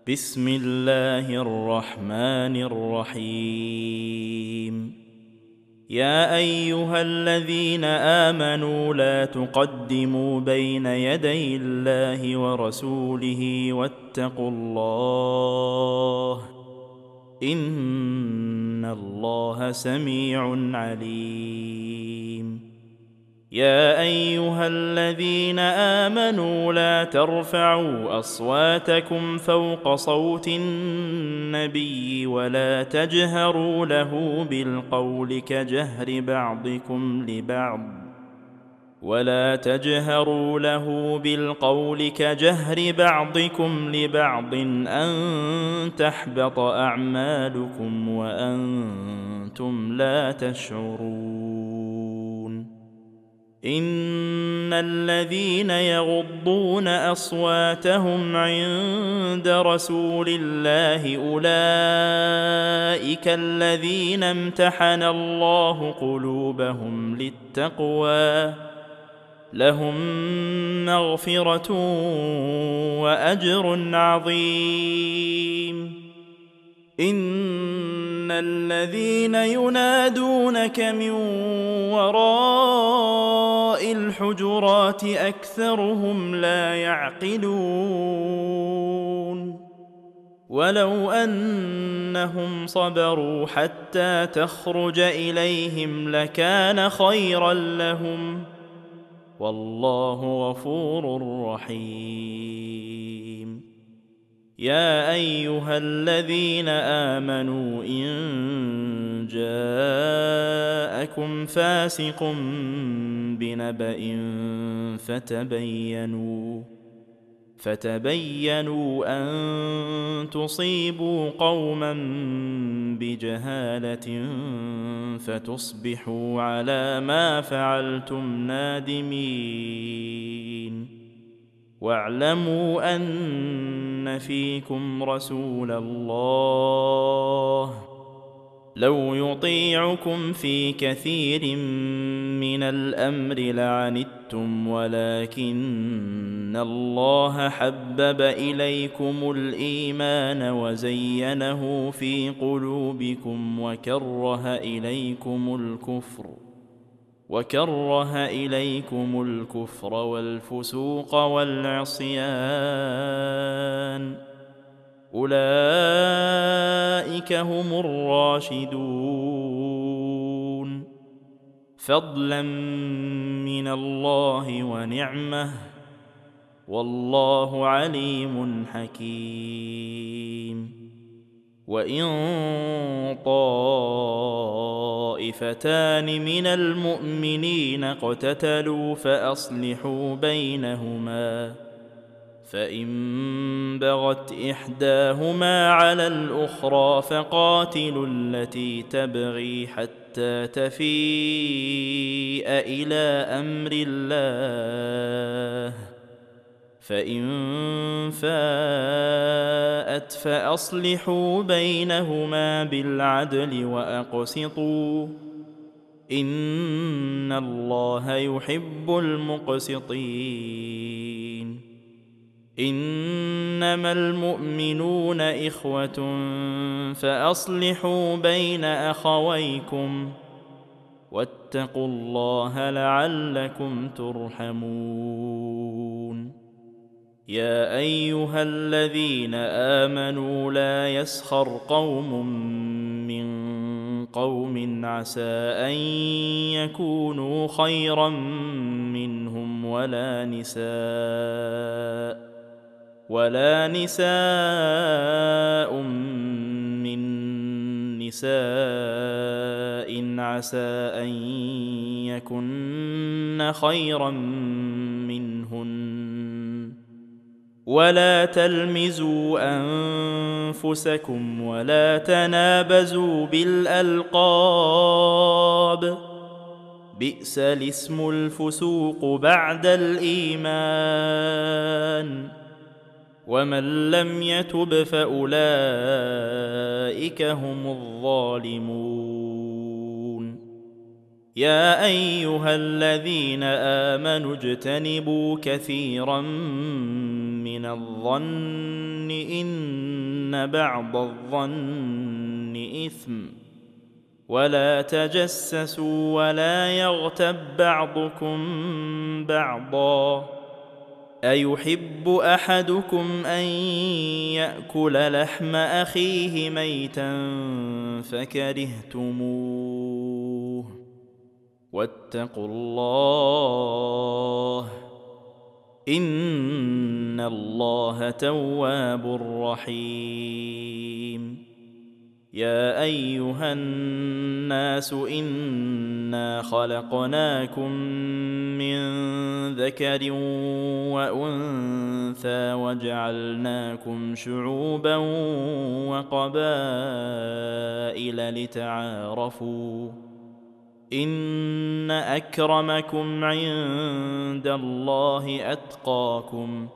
بسم الله الرحمن الرحيم. يا أيها الذين آمنوا لا تقدموا بين يدي الله ورسوله واتقوا الله إن الله سميع عليم. يا أيها الذين آمنوا لا ترفعوا أصواتكم فوق صوت النبي ولا تجهروا له بالقول كجهر بعضكم لبعض أن تحبط أعمالكم وأنتم لا تشعرون. إن الذين يغضون أصواتهم عند رسول الله أولئك الذين امتحن الله قلوبهم للتقوى لهم مغفرة وأجر عظيم. إن الذين ينادونك من وراء الحجرات أكثرهم لا يعقلون. ولو أنهم صبروا حتى تخرج إليهم لكان خيرا لهم والله غفور رحيم. يا أيها الذين آمنوا إن جاءكم فاسق بنبأ فتبينوا أن تصيبوا قوما بجهالة فتصبحوا على ما فعلتم نادمين. واعلموا أن فيكم رسول الله لو يطيعكم في كثير من الأمر لعنتم ولكن الله حبب إليكم الإيمان وزينه في قلوبكم وكره إليكم الكفر والفسوق والعصيان أولئك هم الراشدون فضلا من الله ونعمه والله عليم حكيم. وإن طائفتان من المؤمنين اقتتلوا فأصلحوا بينهما فإن بغت إحداهما على الأخرى فقاتلوا التي تبغي حتى تفيء إلى أمر الله فإن فاءت فأصلحوا بينهما بالعدل وأقسطوا إن الله يحب المقسطين. إنما المؤمنون إخوة فأصلحوا بين أخويكم واتقوا الله لعلكم ترحمون. يا أيها الذين آمنوا لا يسخر قوم من قوم عسى أن يكونوا خيرا منهم ولا نساء من نساء عسى أن يكن خيرا منهن ولا تلمزوا أنفسكم ولا تنابزوا بالألقاب بئس الاسم الفسوق بعد الإيمان ومن لم يتب فأولئك هم الظالمون. يا أيها الذين آمنوا اجتنبوا كثيرا من الظن إن إن بعض الظن إثم ولا تجسسوا ولا يغتب بعضكم بعضا أيحب أحدكم أن يأكل لحم أخيه ميتا فكرهتموه واتقوا الله إن الله تواب رحيم يا أيها الناس إنا خلقناكم من ذكر وأنثى وجعلناكم شعوبا وقبائل لتعارفوا إن أكرمكم عند الله أتقاكم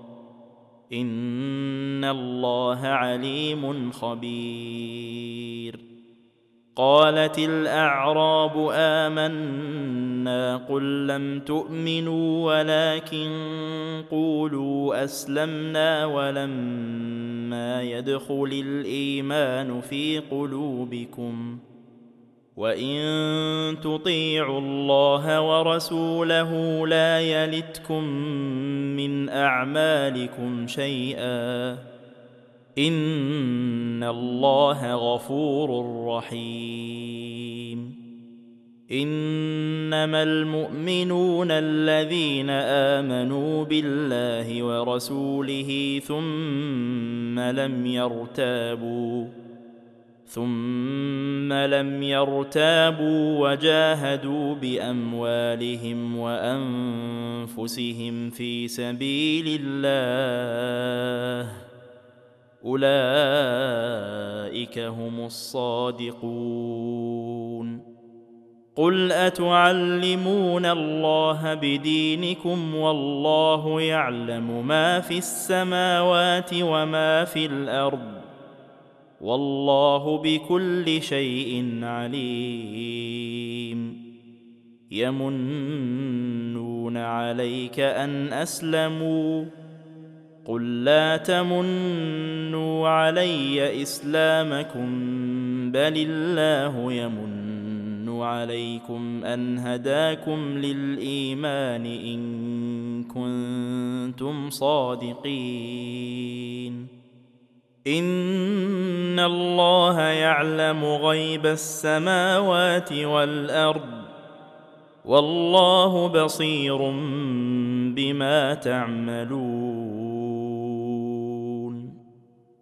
إن الله عليم خبير قالت الأعراب آمنا قل لم تؤمنوا ولكن قولوا أسلمنا ولما يدخل الإيمان في قلوبكم وإن تطيعوا الله ورسوله لا يلتكم من أعمالكم شيئا إن الله غفور رحيم إنما المؤمنون الذين آمنوا بالله ورسوله ثم لم يرتابوا وجاهدوا بأموالهم وأنفسهم في سبيل الله أولئك هم الصادقون قل أتعلمون الله بدينكم والله يعلم ما في السماوات وما في الأرض والله بكل شيء عليم يمنون عليك أن أسلموا قل لا تمنوا علي إسلامكم بل الله يمن عليكم أن هداكم للإيمان إن كنتم صادقين إن الله يعلم غيب السماوات والأرض والله بصير بما تعملون